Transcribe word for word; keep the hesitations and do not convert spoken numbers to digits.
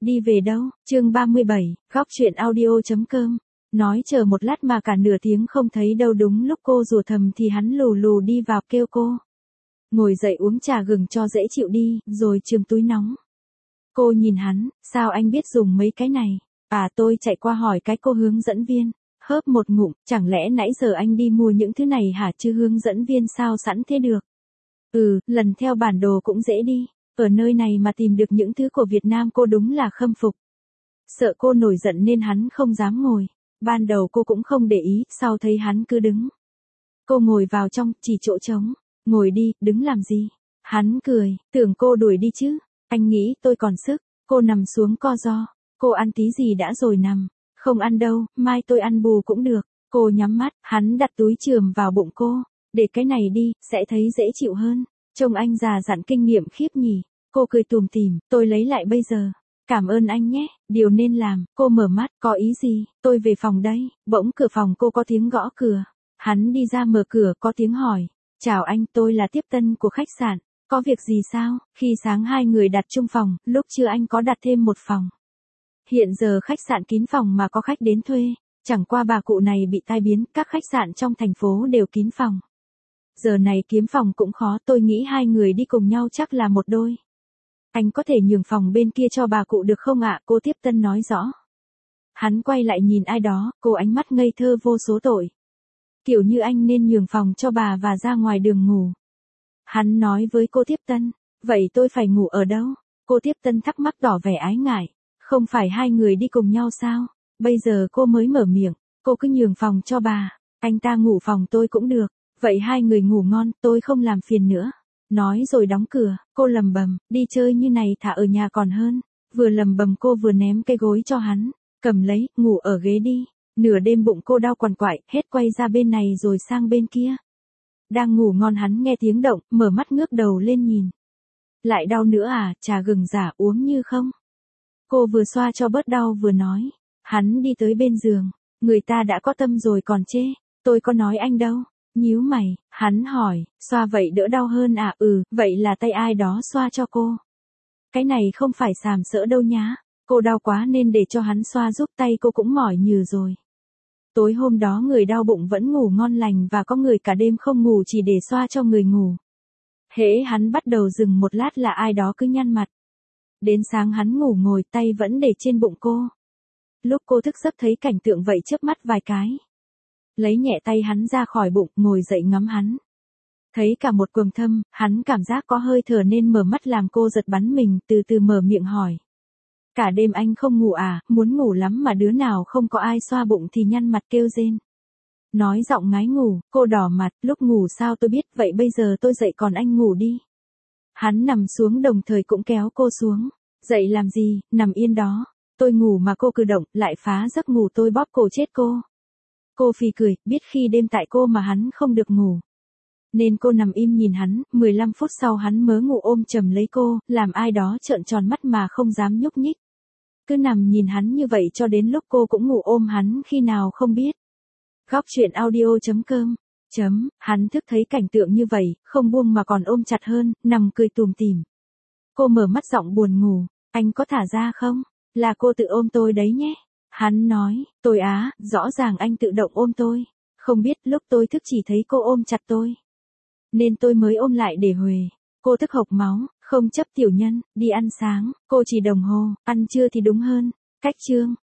Đi về đâu? Chương ba mươi bảy, góc truyện audio.com. Nói chờ một lát mà cả nửa tiếng không thấy đâu, đúng lúc cô rủa thầm thì hắn lù lù đi vào kêu cô. Ngồi dậy uống trà gừng cho dễ chịu đi, rồi chườm túi nóng. Cô nhìn hắn, sao anh biết dùng mấy cái này? À, tôi chạy qua hỏi cái cô hướng dẫn viên. Hớp một ngụm, chẳng lẽ nãy giờ anh đi mua những thứ này hả chứ hướng dẫn viên sao sẵn thế được? Ừ, lần theo bản đồ cũng dễ đi. Ở nơi này mà tìm được những thứ của Việt Nam cô đúng là khâm phục. Sợ cô nổi giận nên hắn không dám ngồi. Ban đầu cô cũng không để ý, sau thấy hắn cứ đứng. Cô ngồi vào trong, chỉ chỗ trống. Ngồi đi, đứng làm gì? Hắn cười, tưởng cô đuổi đi chứ. Anh nghĩ tôi còn sức. Cô nằm xuống co ro. Cô ăn tí gì đã rồi nằm. Không ăn đâu, mai tôi ăn bù cũng được. Cô nhắm mắt, hắn đặt túi chườm vào bụng cô. Để cái này đi, sẽ thấy dễ chịu hơn. Trông anh già dặn kinh nghiệm khiếp nhỉ. Cô cười tủm tỉm, tôi lấy lại bây giờ. Cảm ơn anh nhé, điều nên làm. Cô mở mắt, có ý gì? Tôi về phòng đây. Bỗng cửa phòng cô có tiếng gõ cửa. Hắn đi ra mở cửa, có tiếng hỏi. Chào anh, tôi là tiếp tân của khách sạn. Có việc gì sao? Khi sáng hai người đặt chung phòng, lúc trưa anh có đặt thêm một phòng. Hiện giờ khách sạn kín phòng mà có khách đến thuê. Chẳng qua bà cụ này bị tai biến, các khách sạn trong thành phố đều kín phòng. Giờ này kiếm phòng cũng khó, tôi nghĩ hai người đi cùng nhau chắc là một đôi. Anh có thể nhường phòng bên kia cho bà cụ được không ạ? Cô tiếp tân nói rõ. Hắn quay lại nhìn ai đó, cô ánh mắt ngây thơ vô số tội. Kiểu như anh nên nhường phòng cho bà và ra ngoài đường ngủ. Hắn nói với cô tiếp tân, vậy tôi phải ngủ ở đâu? Cô tiếp tân thắc mắc tỏ vẻ ái ngại. Không phải hai người đi cùng nhau sao? Bây giờ cô mới mở miệng, cô cứ nhường phòng cho bà. Anh ta ngủ phòng tôi cũng được. Vậy hai người ngủ ngon, tôi không làm phiền nữa. Nói rồi đóng cửa, cô lầm bầm, đi chơi như này thả ở nhà còn hơn. Vừa lầm bầm cô vừa ném cái gối cho hắn, cầm lấy, ngủ ở ghế đi. Nửa đêm bụng cô đau quằn quại, hết quay ra bên này rồi sang bên kia. Đang ngủ ngon hắn nghe tiếng động, mở mắt ngước đầu lên nhìn. Lại đau nữa à, trà gừng giả uống như không? Cô vừa xoa cho bớt đau vừa nói. Hắn đi tới bên giường, người ta đã có tâm rồi còn chê, tôi có nói anh đâu. Nhíu mày, hắn hỏi, xoa vậy đỡ đau hơn à? Ừ, vậy là tay ai đó xoa cho cô. Cái này không phải sàm sỡ đâu nhá. Cô đau quá nên để cho hắn xoa giúp, tay cô cũng mỏi nhừ rồi. Tối hôm đó người đau bụng vẫn ngủ ngon lành và có người cả đêm không ngủ chỉ để xoa cho người ngủ. Hễ hắn bắt đầu dừng một lát là ai đó cứ nhăn mặt. Đến sáng hắn ngủ ngồi tay vẫn để trên bụng cô. Lúc cô thức giấc thấy cảnh tượng vậy chớp mắt vài cái. Lấy nhẹ tay hắn ra khỏi bụng, ngồi dậy ngắm hắn. Thấy cả một quầng thâm, hắn cảm giác có hơi thở nên mở mắt làm cô giật bắn mình, từ từ mở miệng hỏi. Cả đêm anh không ngủ à? Muốn ngủ lắm mà đứa nào không có ai xoa bụng thì nhăn mặt kêu rên. Nói giọng ngái ngủ, cô đỏ mặt, lúc ngủ sao tôi biết, vậy bây giờ tôi dậy còn anh ngủ đi. Hắn nằm xuống đồng thời cũng kéo cô xuống. Dậy làm gì, nằm yên đó. Tôi ngủ mà cô cử động, lại phá giấc ngủ tôi bóp cổ chết cô. Cô phì cười, biết khi đêm tại cô mà hắn không được ngủ. Nên cô nằm im nhìn hắn, mười lăm phút sau hắn mớ ngủ ôm chầm lấy cô, làm ai đó trợn tròn mắt mà không dám nhúc nhích. Cứ nằm nhìn hắn như vậy cho đến lúc cô cũng ngủ ôm hắn khi nào không biết. Góc truyện audio.com. Chấm, hắn thức thấy cảnh tượng như vậy, không buông mà còn ôm chặt hơn, nằm cười tùm tìm. Cô mở mắt giọng buồn ngủ, anh có thả ra không? Là cô tự ôm tôi đấy nhé. Hắn nói, tôi á, rõ ràng anh tự động ôm tôi. Không biết lúc tôi thức chỉ thấy cô ôm chặt tôi. Nên tôi mới ôm lại để huề. Cô thức hộc máu, không chấp tiểu nhân, đi ăn sáng, cô chỉ đồng hồ, ăn trưa thì đúng hơn. Cách chương.